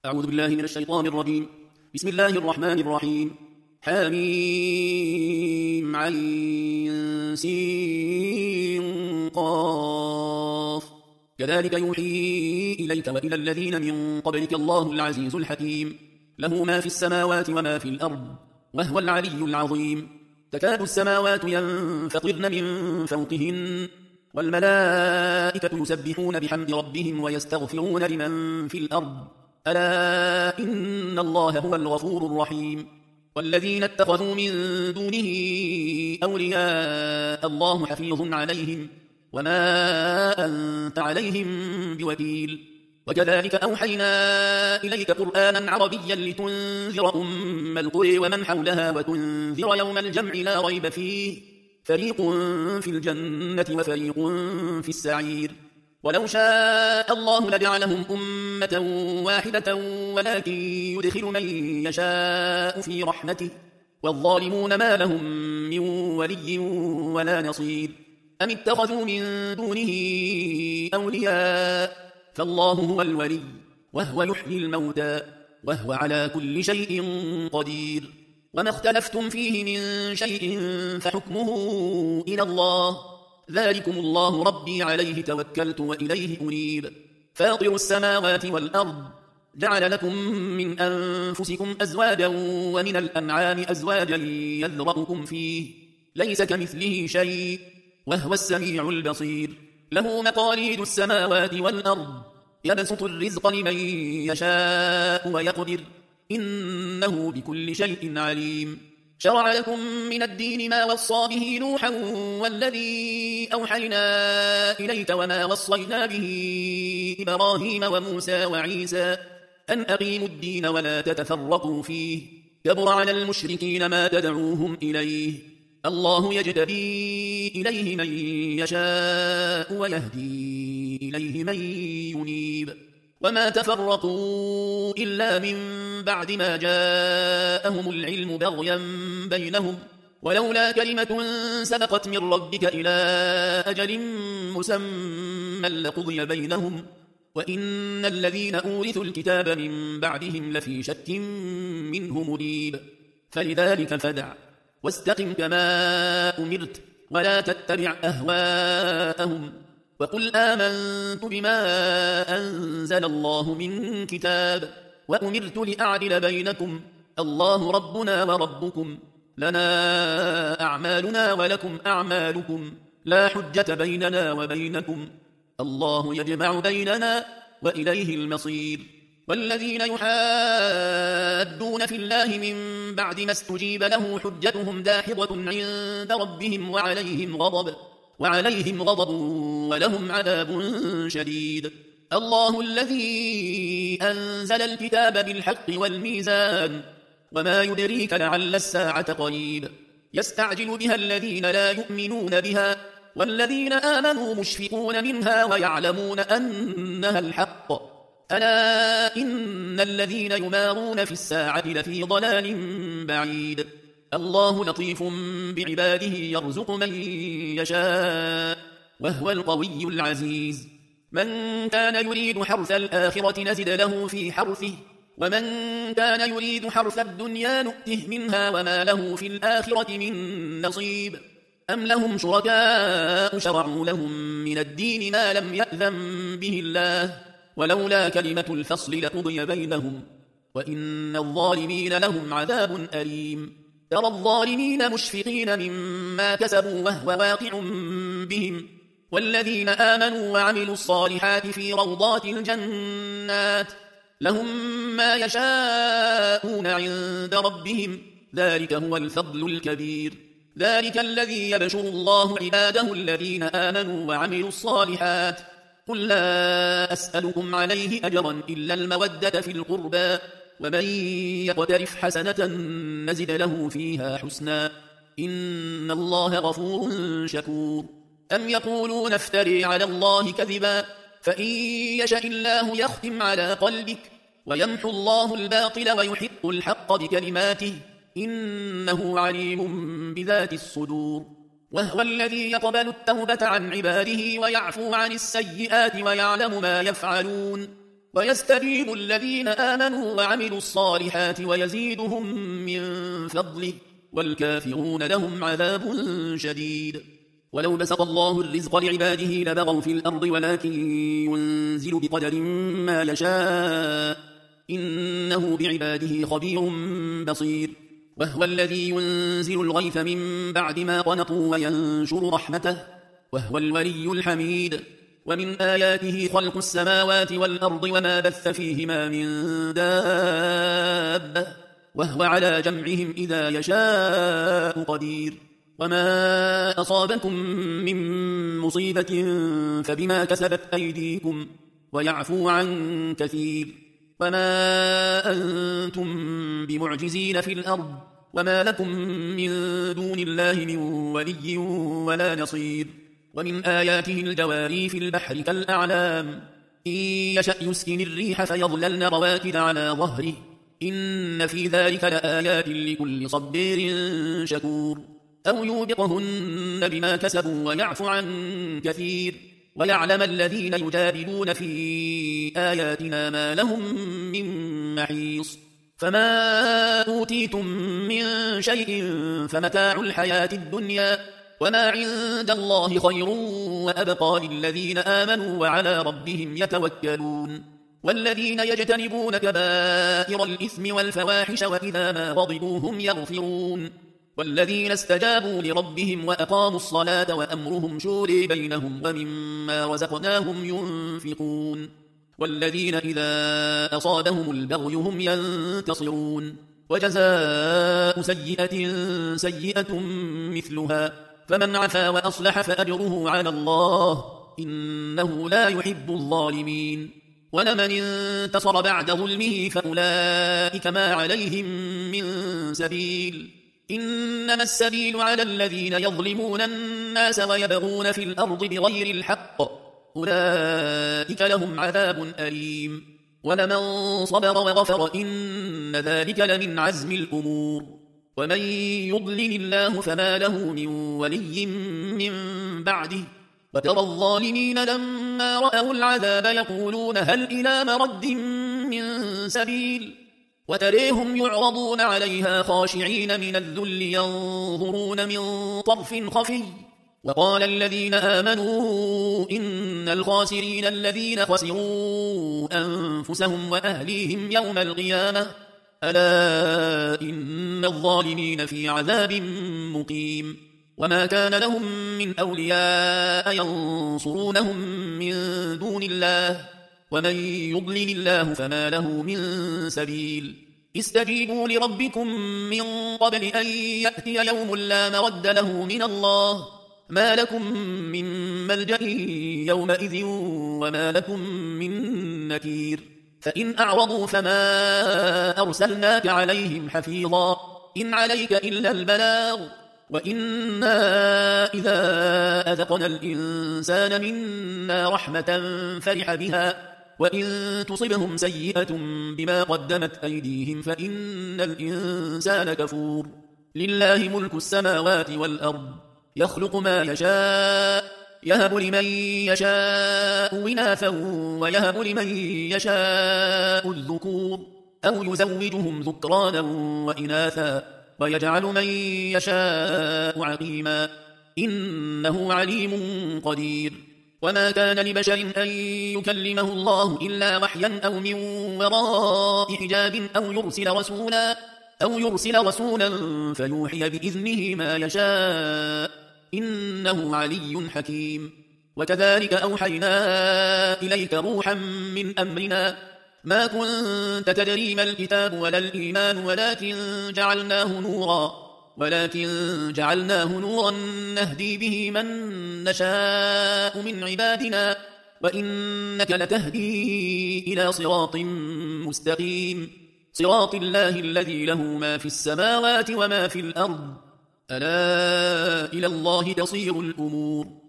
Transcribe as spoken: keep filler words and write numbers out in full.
أعوذ بالله من الشيطان الرجيم. بسم الله الرحمن الرحيم. حميم عين سين قاف. كذلك يوحي إليك وإلى الذين من قبلك الله العزيز الحكيم، له ما في السماوات وما في الأرض وهو العلي العظيم. تكاد السماوات ينفطرن من فوقهن والملائكة يسبحون بحمد ربهم ويستغفرون لمن في الأرض ألا إن الله هو الغفور الرحيم. والذين اتخذوا من دونه أولياء الله حفيظ عليهم وما أنت عليهم بوكيل. وكذلك أوحينا إليك قرآنا عربيا لتنذر أم القرى ومن حولها وتنذر يوم الجمع لا ريب فيه، فريق في الجنة وفريق في السعير. ولو شاء الله لجعلهم أمة واحدة ولكن يدخل من يشاء في رحمته، والظالمون ما لهم من ولي ولا نصير. أم اتخذوا من دونه أولياء فالله هو الولي وهو يحيي الموتى وهو على كل شيء قدير. وما اختلفتم فيه من شيء فحكمه إلى الله، ذلكم الله ربي عليه توكلت وإليه أنيب. فاطر السماوات والأرض جعل لكم من أنفسكم أزواجا ومن الأنعام أزواجا يذرأكم فيه، ليس كمثله شيء وهو السميع البصير. له مقاليد السماوات والأرض يبسط الرزق لمن يشاء ويقدر إنه بكل شيء عليم. شرع لكم من الدين ما وصى به نوحا والذي أوحينا إليك وما وصينا به إبراهيم وموسى وعيسى أن أقيموا الدين ولا تتفرقوا فيه، كبر على المشركين ما تدعوهم إليه. الله يجتبي إليه من يشاء ويهدي إليه من ينيب. وما تفرقوا إلا من بعد ما جاءهم العلم بغيا بينهم، ولولا كلمة سبقت من ربك إلى أجل مسمى لقضي بينهم، وإن الذين أورثوا الكتاب من بعدهم لفي شك منه مريب. فلذلك فدع واستقم كما أمرت ولا تتبع أهواءهم، وقل آمنت بما أنزل الله من كتاب وأمرت لأعدل بينكم، الله ربنا وربكم لنا أعمالنا ولكم أعمالكم، لا حجة بيننا وبينكم، الله يجمع بيننا وإليه المصير. والذين يحادون في الله من بعد ما استجيب له حجتهم داحضة عند ربهم وعليهم غضب وعليهم غضب ولهم عذاب شديد. الله الذي أنزل الكتاب بالحق والميزان، وما يدريك لعل الساعة قريب. يستعجل بها الذين لا يؤمنون بها والذين آمنوا مشفقون منها ويعلمون أنها الحق. ألا إن الذين يمارون في الساعة لفي ضلال بعيد. الله لطيف بعباده يرزق من يشاء وهو القوي العزيز. من كان يريد حرث الآخرة نزد له في حرثه ومن كان يريد حرث الدنيا نؤته منها وما له في الآخرة من نصيب. أم لهم شركاء شرعوا لهم من الدين ما لم يأذن به الله، ولولا كلمة الفصل لقضي بينهم وإن الظالمين لهم عذاب أليم. ترى الظالمين مشفقين مما كسبوا وهو واقع بهم، والذين آمنوا وعملوا الصالحات في روضات الجنات لهم ما يشاءون عند ربهم، ذلك هو الفضل الكبير. ذلك الذي يبشر الله عباده الذين آمنوا وعملوا الصالحات. قل لا أسألكم عليه أجرا إلا المودة في القربى، ومن يقترف حسنة نزد له فيها حسنا إن الله غفور شكور. أم يقولون افتري على الله كذبا، فإن يشاء الله يختم على قلبك ويمحو الله الباطل ويحق الحق بكلماته إنه عليم بذات الصدور. وهو الذي يقبل التوبة عن عباده ويعفو عن السيئات ويعلم ما يفعلون، ويستجيب الذين آمنوا وعملوا الصالحات ويزيدهم من فضله والكافرون لهم عذاب شديد. ولو بسط الله الرزق لعباده لبغوا في الأرض ولكن ينزل بقدر ما يشاء إنه بعباده خبير بصير. وهو الذي ينزل الغيث من بعد ما قنطوا وينشر رحمته وهو الولي الحميد. ومن آياته خلق السماوات والأرض وما بث فيهما من دابة وهو على جمعهم إذا يشاء قدير. وما أصابكم من مصيبة فبما كسبت أيديكم ويعفو عن كثير. وما أنتم بمعجزين في الأرض وما لكم من دون الله من ولي ولا نصير. ومن آياته الجواري في البحر كالأعلام إن يشأ يسكن الريح فيظللن رواكد على ظهره إن في ذلك لآيات لكل صبير شكور. أو يوبقهن بما كسبوا ويعفو عن كثير ويعلم الذين يجادلون في آياتنا ما لهم من محيص. فما أوتيتم من شيء فمتاع الحياة الدنيا وما عند الله خير وأبقى للذين آمنوا وعلى ربهم يتوكلون. والذين يجتنبون كبائر الإثم والفواحش وإذا ما غضبوا هم يغفرون. والذين استجابوا لربهم وأقاموا الصلاة وأمرهم شورى بينهم ومما رزقناهم ينفقون. والذين إذا أصابهم البغي هم ينتصرون. وجزاء سيئة سيئة مثلها فمن عفا وأصلح فأجره على الله إنه لا يحب الظالمين. ولمن انتصر بعد ظلمه فأولئك ما عليهم من سبيل إنما السبيل على الذين يظلمون الناس ويبغون في الأرض بغير الحق أولئك لهم عذاب أليم. ولمن صبر وغفر إن ذلك لمن عزم الأمور. ومن يضلل الله فما له من ولي من بعده وترى الظالمين لما رأوا العذاب يقولون هل إلى مرد من سبيل وتريهم يعرضون عليها خاشعين من الذل ينظرون من طرف خفي. وقال الذين آمنوا إن الخاسرين الذين خسروا أنفسهم وأهليهم يوم القيامة ألا إن الظالمين في عذاب مقيم. وما كان لهم من أولياء ينصرونهم من دون الله ومن يضلل الله فما له من سبيل. استجيبوا لربكم من قبل أن يأتي يوم لا مرد له من الله ما لكم من ملجأ يومئذ وما لكم من نكير. فإن أعرضوا فما أرسلناك عليهم حفيظا إن عليك إلا البلاغ وإنا إذا أذقنا الإنسان منا رحمة فرح بها وإن تصبهم سيئة بما قدمت أيديهم فإن الإنسان كفور. لله ملك السماوات والأرض يخلق ما يشاء يهب لمن يشاء إناثا ويهب لمن يشاء الذكور أو يزوجهم ذكرانا وإناثا ويجعل من يشاء عقيما إنه عليم قدير. وما كان لبشر أن يكلمه الله إلا وحيا أو من وراء حجاب أو يرسل رسولا أو يرسل رسولا فيوحي بإذنه ما يشاء إنه علي حكيم. وكذلك أوحينا إليك روحا من أمرنا ما كنت تدري ما الكتاب ولا الإيمان ولكن جعلناه نورا ولكن جعلناه نورا نهدي به من نشاء من عبادنا وإنك لتهدي إلى صراط مستقيم صراط الله الذي له ما في السماوات وما في الأرض ألا إلى الله تصير الأمور.